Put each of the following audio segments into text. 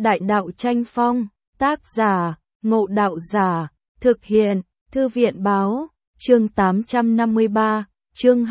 Đại đạo tranh phong, tác giả, Ngộ Đạo Giả, thực hiện, Thư viện báo, chương 853, chương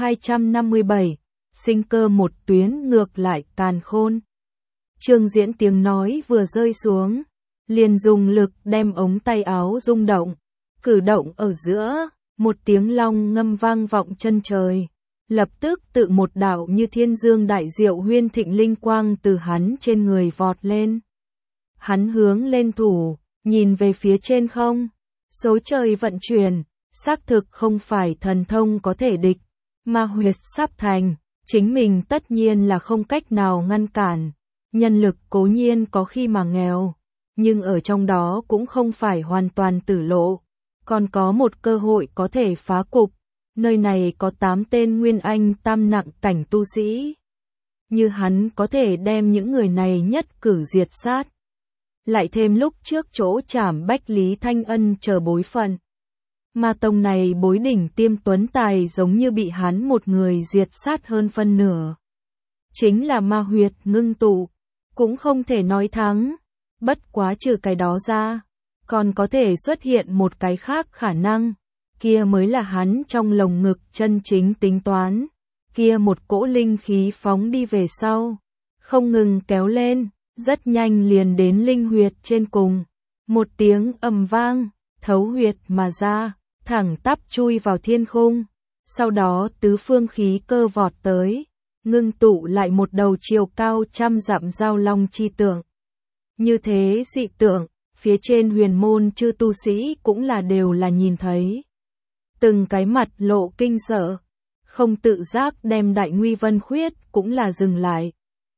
257, sinh cơ một tuyến ngược lại càn khôn. Trương Diễn tiếng nói vừa rơi xuống, liền dùng lực đem ống tay áo rung động, cử động ở giữa, một tiếng long ngâm vang vọng chân trời. Lập tức tự một đạo như thiên dương đại diệu huyên thịnh linh quang từ hắn trên người vọt lên. Hắn hướng lên thủ, nhìn về phía trên không. Số trời vận chuyển, xác thực không phải thần thông có thể địch, mà huyết sắp thành, chính mình tất nhiên là không cách nào ngăn cản. Nhân lực cố nhiên có khi mà nghèo, nhưng ở trong đó cũng không phải hoàn toàn tử lộ, còn có một cơ hội có thể phá cục. Nơi này có 8 tên nguyên anh tam nặng cảnh tu sĩ. Như hắn có thể đem những người này nhất cử diệt sát. Lại thêm lúc trước chỗ trảm Bách Lý Thanh Ân chờ bối phận. Mà tông này bối đỉnh tiêm tuấn tài giống như bị hắn một người diệt sát hơn phân nửa. Chính là ma huyệt ngưng tụ, cũng không thể nói thắng. Bất quá trừ cái đó ra, còn có thể xuất hiện một cái khác khả năng. Kia mới là hắn trong lồng ngực chân chính tính toán. Kia một cỗ linh khí phóng đi về sau, không ngừng kéo lên, rất nhanh liền đến linh huyệt trên cùng. Một tiếng ầm vang, thấu huyệt mà ra, thẳng tắp chui vào thiên khung. Sau đó tứ phương khí cơ vọt tới, ngưng tụ lại một đầu chiều cao 100 dặm giao long chi tượng. Như thế dị tượng, phía trên huyền môn chư tu sĩ cũng là đều là nhìn thấy. Từng cái mặt lộ kinh sợ, không tự giác đem Đại Nguy Vân Khuyết cũng là dừng lại.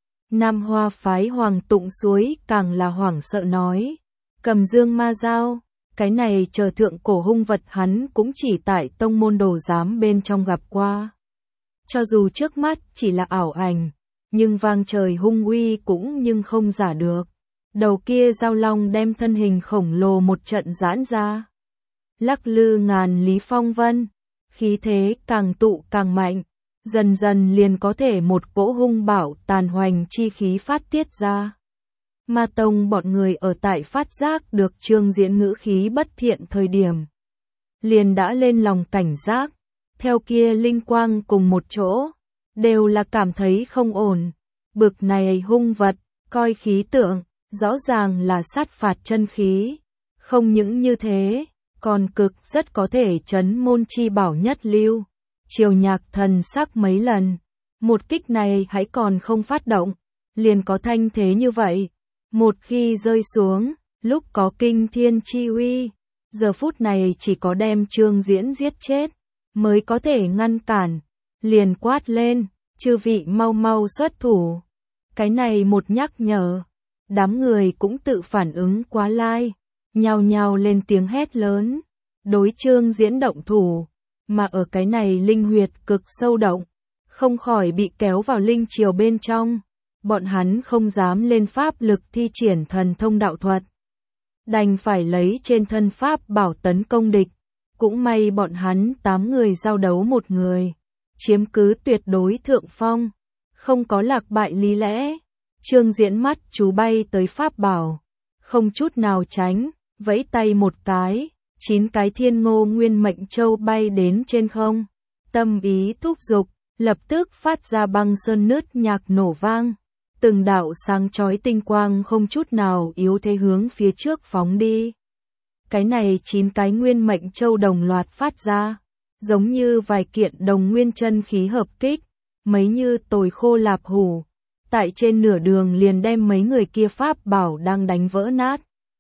Nam Hoa phái Hoàng Tụng Suối càng là hoảng sợ nói, Cầm Dương Ma Dao, cái này chờ thượng cổ hung vật hắn cũng chỉ tại tông môn đồ giám bên trong gặp qua. Cho dù trước mắt chỉ là ảo ảnh, nhưng vang trời hung uy cũng nhưng không giả được. Đầu kia giao long đem thân hình khổng lồ một trận giãn ra. Lắc lư ngàn lý phong vân, khí thế càng tụ càng mạnh, dần dần liền có thể một cỗ hung bạo tàn hoành chi khí phát tiết ra. Ma tông bọn người ở tại phát giác được Trương Diễn ngữ khí bất thiện thời điểm, liền đã lên lòng cảnh giác, theo kia linh quang cùng một chỗ, đều là cảm thấy không ổn. Bực này hung vật, coi khí tượng, rõ ràng là sát phạt chân khí, không những như thế, còn cực rất có thể chấn môn chi bảo nhất lưu. Triều Nhạc thần sắc mấy lần, một kích này hãy còn không phát động, liền có thanh thế như vậy. Một khi rơi xuống, lúc có kinh thiên chi uy, giờ phút này chỉ có đem Trương Diễn giết chết, mới có thể ngăn cản. Liền quát lên, chư vị mau mau xuất thủ. Cái này một nhắc nhở, đám người cũng tự phản ứng quá lai. Nhao nhao lên tiếng hét lớn, đối Trương Diễn động thủ, mà ở cái này linh huyệt cực sâu động, không khỏi bị kéo vào linh triều bên trong, bọn hắn không dám lên pháp lực thi triển thần thông đạo thuật, đành phải lấy trên thân pháp bảo tấn công địch. Cũng may bọn hắn 8 người giao đấu một người, chiếm cứ tuyệt đối thượng phong, không có lạc bại lý lẽ. Trương Diễn mắt chú bay tới pháp bảo, không chút nào tránh, vẫy tay một cái, 9 cái thiên ngô nguyên mệnh châu bay đến trên không. Tâm ý thúc giục, lập tức phát ra băng sơn nứt nhạc nổ vang. Từng đạo sáng chói tinh quang không chút nào yếu thế hướng phía trước phóng đi. Cái này 9 cái nguyên mệnh châu đồng loạt phát ra, giống như vài kiện đồng nguyên chân khí hợp kích, mấy như tồi khô lạp hủ. Tại trên nửa đường liền đem mấy người kia pháp bảo đang đánh vỡ nát.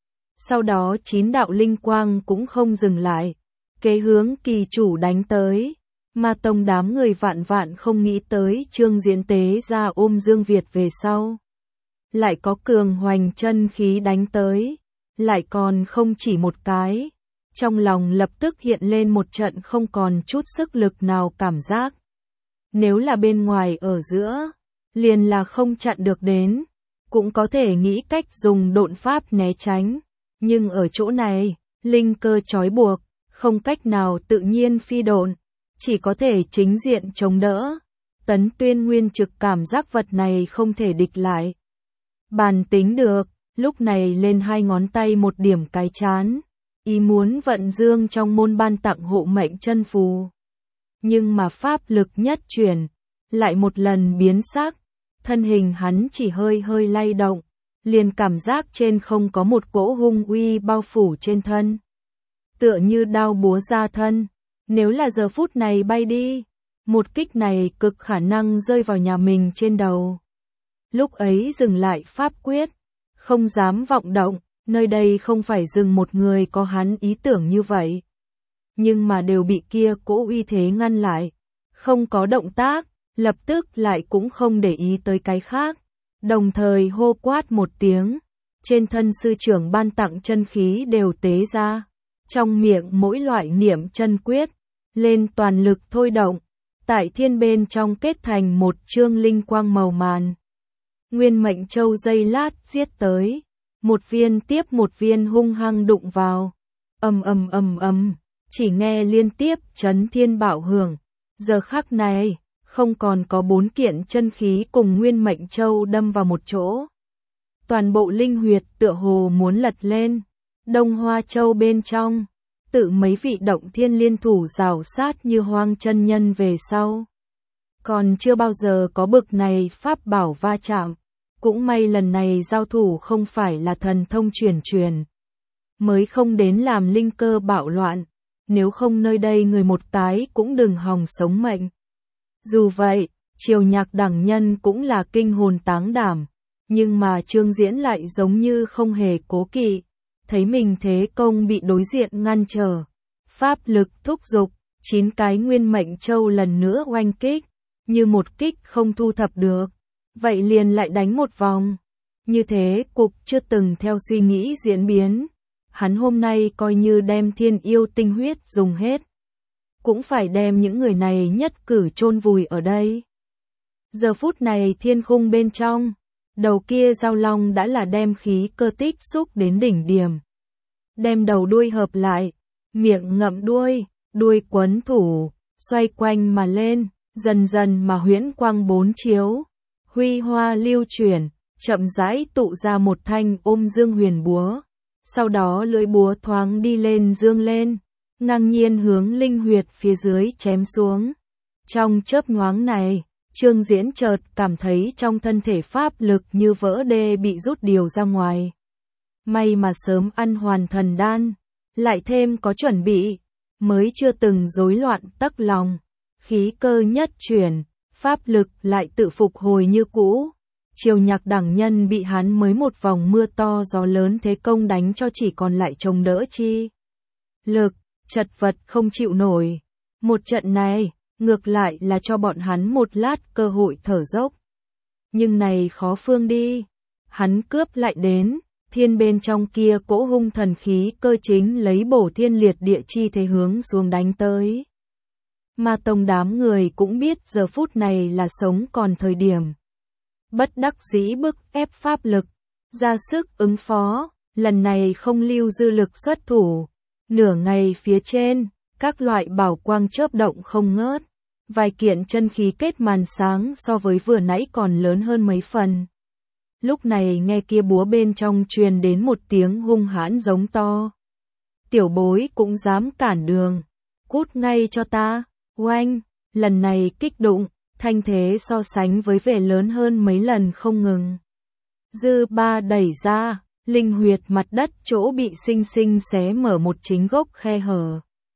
Sau đó 9 đạo linh quang cũng không dừng lại, kế hướng kỳ chủ đánh tới. Ma tông đám người vạn vạn không nghĩ tới Trương Diễn tế ra ôm Dương Việt về sau. Lại có cường hoành chân khí đánh tới, lại còn không chỉ một cái. Trong lòng lập tức hiện lên một trận không còn chút sức lực nào cảm giác. Nếu là bên ngoài ở giữa, liền là không chặn được đến, cũng có thể nghĩ cách dùng độn pháp né tránh. Nhưng ở chỗ này, linh cơ trói buộc, không cách nào tự nhiên phi độn, chỉ có thể chính diện chống đỡ. Tấn Tuyên nguyên trực cảm giác vật này không thể địch lại. Bàn tính được, lúc này lên hai ngón tay một điểm cái chán, ý muốn vận dương trong môn ban tặng hộ mệnh chân phù. Nhưng mà pháp lực nhất chuyển, lại một lần biến sắc, thân hình hắn chỉ hơi hơi lay động, liền cảm giác trên không có một cỗ hung uy bao phủ trên thân. Tựa như đao búa ra thân, nếu là giờ phút này bay đi, một kích này cực khả năng rơi vào nhà mình trên đầu. Lúc ấy dừng lại pháp quyết, không dám vọng động, nơi đây không phải dừng một người có hắn ý tưởng như vậy. Nhưng mà đều bị kia cỗ uy thế ngăn lại, không có động tác, lập tức lại cũng không để ý tới cái khác, đồng thời hô quát một tiếng, trên thân sư trưởng ban tặng chân khí đều tế ra, trong miệng mỗi loại niệm chân quyết, lên toàn lực thôi động, tại thiên bên trong kết thành một chương linh quang màu màn. Nguyên mệnh châu giây lát giết tới, một viên tiếp một viên hung hăng đụng vào, ầm ầm ầm ầm, chỉ nghe liên tiếp chấn thiên bạo hưởng. Giờ khắc này, không còn có 4 kiện chân khí cùng nguyên mệnh châu đâm vào một chỗ. Toàn bộ linh huyệt tựa hồ muốn lật lên, Đông Hoa Châu bên trong, tự mấy vị động thiên liên thủ rào sát như Hoang chân nhân về sau. Còn chưa bao giờ có bực này pháp bảo va chạm, cũng may lần này giao thủ không phải là thần thông truyền, mới không đến làm linh cơ bạo loạn, nếu không nơi đây người một cái cũng đừng hòng sống mệnh. Dù vậy, Triều Nhạc đẳng nhân cũng là kinh hồn táng đảm, nhưng mà Trương Diễn lại giống như không hề cố kỵ, thấy mình thế công bị đối diện ngăn trở, pháp lực thúc giục, 9 cái nguyên mệnh châu lần nữa oanh kích, như một kích không thu thập được, vậy liền lại đánh một vòng. Như thế cục chưa từng theo suy nghĩ diễn biến, hắn hôm nay coi như đem thiên yêu tinh huyết dùng hết, cũng phải đem những người này nhất cử chôn vùi ở đây. Giờ phút này thiên khung bên trong, đầu kia giao long đã là đem khí cơ tích xúc đến đỉnh điểm. Đem đầu đuôi hợp lại, miệng ngậm đuôi, đuôi quấn thủ, xoay quanh mà lên, dần dần mà huyễn quang bốn chiếu, huy hoa lưu chuyển, chậm rãi tụ ra một thanh ôm dương huyền búa. Sau đó lưỡi búa thoáng đi lên dương lên, ngang nhiên hướng linh huyệt phía dưới chém xuống. Trong chớp nhoáng này, Trương Diễn chợt cảm thấy trong thân thể pháp lực như vỡ đê bị rút điều ra ngoài. May mà sớm ăn hoàn thần đan, lại thêm có chuẩn bị, mới chưa từng rối loạn tấc lòng, khí cơ nhất chuyển, pháp lực lại tự phục hồi như cũ. Triều Nhạc đẳng nhân bị hắn mới một vòng mưa to gió lớn thế công đánh cho chỉ còn lại chống đỡ chi lực, chật vật không chịu nổi. Một trận này, ngược lại là cho bọn hắn một lát cơ hội thở dốc. Nhưng này khó phương đi, hắn cướp lại đến, thiên bên trong kia cỗ hung thần khí cơ chính lấy bổ thiên liệt địa chi thế hướng xuống đánh tới. Mà tông đám người cũng biết giờ phút này là sống còn thời điểm. Bất đắc dĩ bức ép pháp lực, ra sức ứng phó, lần này không lưu dư lực xuất thủ. Nửa ngày phía trên, các loại bảo quang chớp động không ngớt, vài kiện chân khí kết màn sáng so với vừa nãy còn lớn hơn mấy phần. Lúc này nghe kia búa bên trong truyền đến một tiếng hung hãn giống to. Tiểu bối cũng dám cản đường, cút ngay cho ta, oanh, lần này kích đụng. Thanh thế so sánh với vẻ lớn hơn mấy lần không ngừng. Dư ba đẩy ra, linh huyệt mặt đất chỗ bị sinh sinh xé mở một chính gốc khe hở.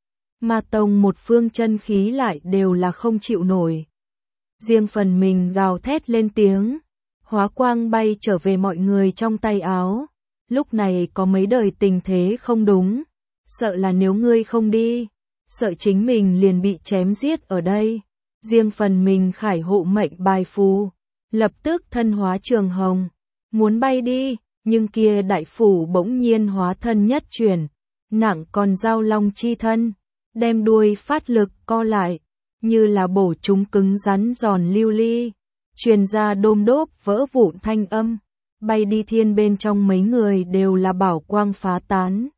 Mà tông một phương chân khí lại đều là không chịu nổi. Riêng phần mình gào thét lên tiếng, hóa quang bay trở về mọi người trong tay áo. Lúc này có mấy đời tình thế không đúng, sợ là nếu ngươi không đi, sợ chính mình liền bị chém giết ở đây. Riêng phần mình khải hộ mệnh bài phù, lập tức thân hóa trường hồng, muốn bay đi, nhưng kia đại phủ bỗng nhiên hóa thân nhất chuyển, nặng còn giao long chi thân, đem đuôi phát lực co lại, như là bổ chúng cứng rắn giòn lưu ly, truyền ra đôm đốp vỡ vụn thanh âm, bay đi thiên bên trong mấy người đều là bảo quang phá tán,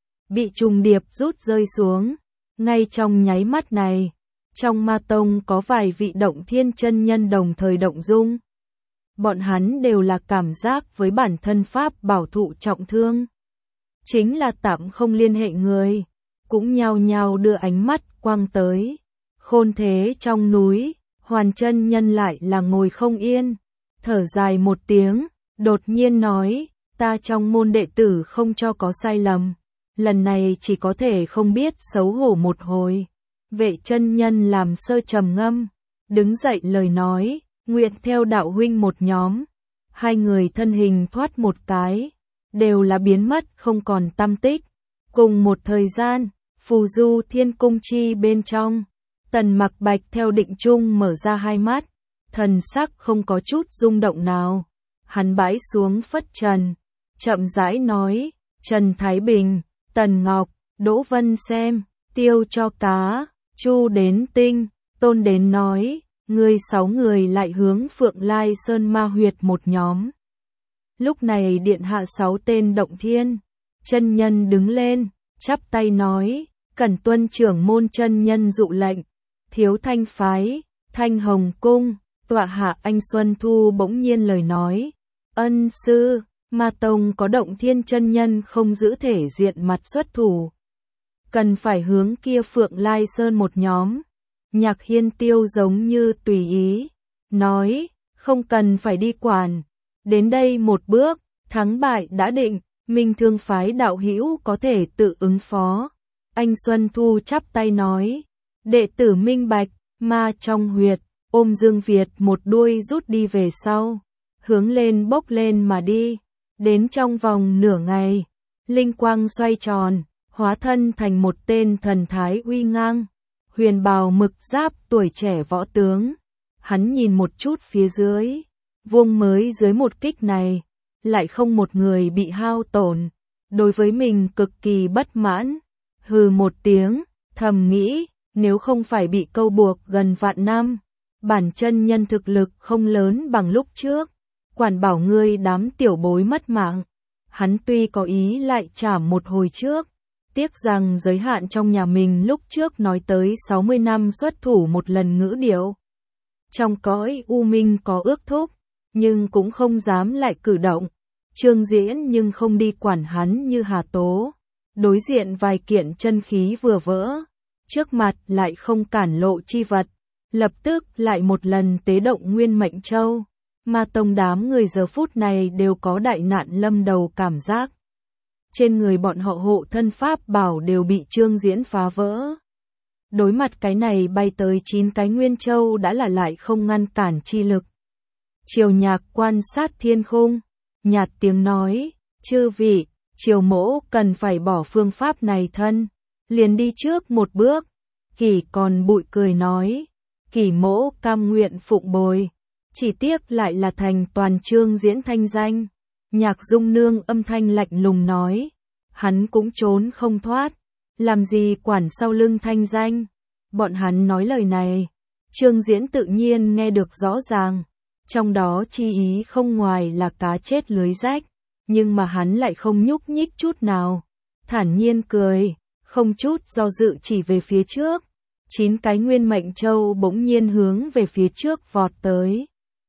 bị trùng điệp rút rơi xuống, ngay trong nháy mắt này. Trong ma tông có vài vị động thiên chân nhân đồng thời động dung. bọn hắn đều là cảm giác với bản thân pháp bảo thụ trọng thương. Chính là tạm không liên hệ người, cũng nhao nhao đưa ánh mắt quang tới. Khôn thế trong núi, Hoàn chân nhân lại là ngồi không yên, thở dài một tiếng, đột nhiên nói, ta trong môn đệ tử không cho có sai lầm, lần này chỉ có thể không biết xấu hổ một hồi. Vệ chân nhân làm sơ trầm ngâm, đứng dậy lời nói, nguyện theo đạo huynh một nhóm. Hai người thân hình thoát một cái, đều là biến mất không còn tăm tích. Cùng một thời gian, phù du thiên cung chi bên trong, Tần Mặc Bạch theo định chung mở ra hai mắt, thần sắc không có chút rung động nào. Hắn bãi xuống phất trần, chậm rãi nói, Trần Thái Bình, Tần Ngọc, Đỗ Vân xem, Tiêu cho cá, Chu đến tinh, Tôn đến nói, người 6 người lại hướng Phượng Lai Sơn Ma Huyệt một nhóm. Lúc này điện hạ 6 tên động thiên, chân nhân đứng lên, chắp tay nói, cẩn tuân trưởng môn chân nhân dụ lệnh. Thiếu Thanh phái, Thanh Hồng cung, tọa hạ anh Xuân Thu bỗng nhiên lời nói, ân sư, Ma Tông có động thiên chân nhân không giữ thể diện mặt xuất thủ, cần phải hướng kia Phượng Lai Sơn một nhóm. Nhạc Hiên Tiêu giống như tùy ý, nói, không cần phải đi quản, đến đây một bước, thắng bại đã định, Minh Thương phái đạo hữu có thể tự ứng phó. Anh Xuân Thu chắp tay nói, đệ tử minh bạch. Ma trong huyệt, ôm Dương Việt một đuôi rút đi về sau, hướng lên bốc lên mà đi, đến trong vòng nửa ngày, linh quang xoay tròn, hóa thân thành một tên thần thái uy ngang, huyền bào mực giáp tuổi trẻ võ tướng. Hắn nhìn một chút phía dưới, vuông mới dưới một kích này, lại không một người bị hao tổn, đối với mình cực kỳ bất mãn, hừ một tiếng, thầm nghĩ, nếu không phải bị câu buộc gần vạn năm, bản chân nhân thực lực không lớn bằng lúc trước, quản bảo ngươi đám tiểu bối mất mạng. Hắn tuy có ý lại trảm một hồi trước, tiếc rằng giới hạn trong nhà mình lúc trước nói tới 60 năm xuất thủ một lần ngữ điệu. Trong cõi u minh có ước thúc, nhưng cũng không dám lại cử động. Trương Diễn nhưng không đi quản hắn như Hà Tố, đối diện vài kiện chân khí vừa vỡ, trước mặt lại không cản lộ chi vật, lập tức lại một lần tế động Nguyên Mệnh Châu. Ma Tông đám người giờ phút này đều có đại nạn lâm đầu cảm giác. Trên người bọn họ hộ thân pháp bảo đều bị Trương Diễn phá vỡ. Đối mặt cái này bay tới 9 cái Nguyên Châu đã là lại không ngăn cản chi lực. Triều Nhạc quan sát thiên khung, nhạt tiếng nói, chư vị, Triều mỗ cần phải bỏ phương pháp này thân, liền đi trước một bước. Kỷ còn bụi cười nói, Kỷ mỗ cam nguyện phụng bồi, chỉ tiếc lại là thành toàn Trương Diễn thanh danh. Nhạc Dung Nương âm thanh lạnh lùng nói, hắn cũng trốn không thoát, làm gì quản sau lưng thanh danh. Bọn hắn nói lời này, Trương Diễn tự nhiên nghe được rõ ràng, trong đó chi ý không ngoài là cá chết lưới rách, nhưng mà hắn lại không nhúc nhích chút nào, thản nhiên cười, không chút do dự chỉ về phía trước. 9 cái Nguyên Mệnh Châu bỗng nhiên hướng về phía trước vọt tới.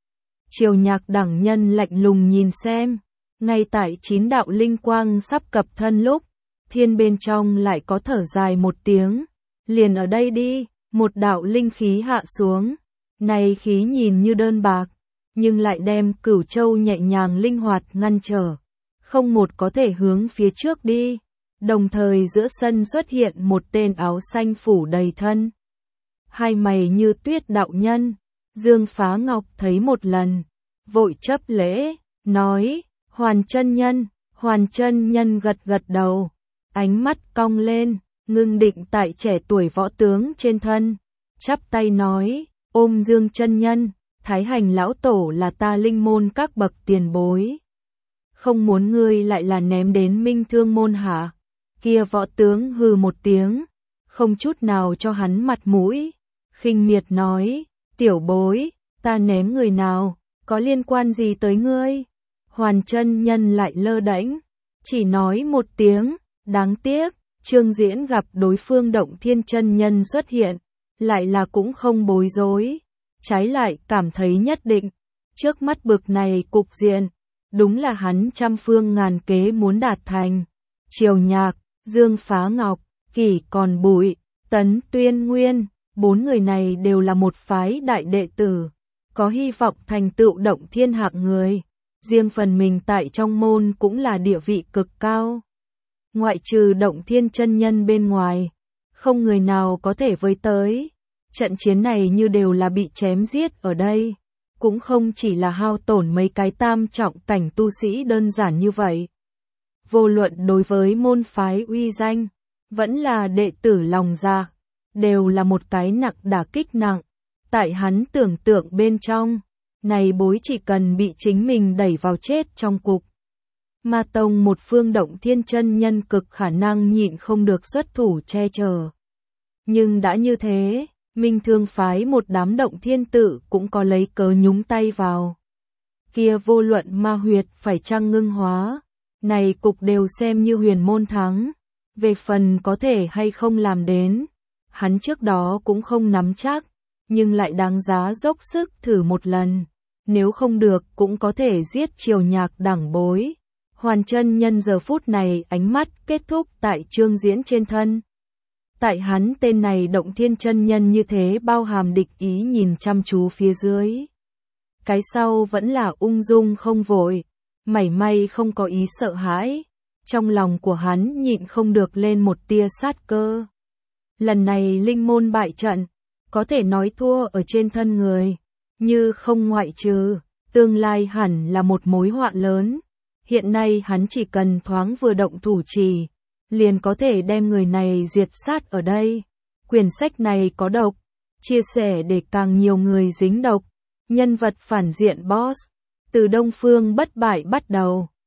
Triều Nhạc đẳng nhân lạnh lùng nhìn xem, ngay tại 9 đạo linh quang sắp cập thân lúc, thiên bên trong lại có thở dài một tiếng, liền ở đây đi, một đạo linh khí hạ xuống, này khí nhìn như đơn bạc, nhưng lại đem Cửu Châu nhẹ nhàng linh hoạt ngăn trở, không một có thể hướng phía trước đi. Đồng thời giữa sân xuất hiện một tên áo xanh phủ đầy thân, hai mày như tuyết đạo nhân. Dương Phá Ngọc thấy một lần, vội chấp lễ, nói, Hoàn chân nhân gật gật đầu, ánh mắt cong lên, ngưng định tại trẻ tuổi võ tướng trên thân, chắp tay nói, ôm Dương chân nhân, Thái Hành lão tổ là ta linh môn các bậc tiền bối, không muốn ngươi lại là ném đến Minh Thương môn hả? Kia võ tướng hừ một tiếng, không chút nào cho hắn mặt mũi, khinh miệt nói, tiểu bối, ta ném người nào, có liên quan gì tới ngươi? Hoàn chân nhân lại lơ đễnh, chỉ nói một tiếng, đáng tiếc. Trương Diễn gặp đối phương động thiên chân nhân xuất hiện, lại là cũng không bối rối, trái lại cảm thấy nhất định. Trước mắt bực này cục diện, đúng là hắn trăm phương ngàn kế muốn đạt thành. Triều Nhạc, Dương Phá Ngọc, Kỷ Còn Bụi, Tấn Tuyên Nguyên, 4 người này đều là một phái đại đệ tử, có hy vọng thành tựu động thiên hạng người. Riêng phần mình tại trong môn cũng là địa vị cực cao. Ngoại trừ động thiên chân nhân bên ngoài, không người nào có thể với tới. Trận chiến này như đều là bị chém giết ở đây, cũng không chỉ là hao tổn mấy cái tam trọng cảnh tu sĩ đơn giản như vậy. Vô luận đối với môn phái uy danh, vẫn là đệ tử lòng dạ, đều là một cái nặng đả kích nặng. Tại hắn tưởng tượng bên trong, này bối chỉ cần bị chính mình đẩy vào chết trong cục. Ma tông một phương động thiên chân nhân cực khả năng nhịn không được xuất thủ che chở. Nhưng đã như thế, Minh Thương phái một đám động thiên tự cũng có lấy cớ nhúng tay vào. Kia vô luận ma huyệt phải chăng ngưng hóa, này cục đều xem như huyền môn thắng. Về phần có thể hay không làm đến, hắn trước đó cũng không nắm chắc, nhưng lại đáng giá dốc sức thử một lần. Nếu không được cũng có thể giết Triều Nhạc đẳng bối. Hoàn chân nhân giờ phút này ánh mắt kết thúc tại Trương Diễn trên thân. Tại hắn tên này động thiên chân nhân như thế bao hàm địch ý nhìn chăm chú phía dưới. Cái sau vẫn là ung dung không vội, mảy may không có ý sợ hãi. Trong lòng của hắn nhịn không được lên một tia sát cơ. Lần này linh môn bại trận, có thể nói thua ở trên thân người, như không ngoại trừ, tương lai hẳn là một mối họa lớn. Hiện nay hắn chỉ cần thoáng vừa động thủ chỉ, liền có thể đem người này diệt sát ở đây. Quyển sách này có độc, chia sẻ để càng nhiều người dính độc. Nhân vật phản diện boss, từ Đông Phương bất bại bắt đầu.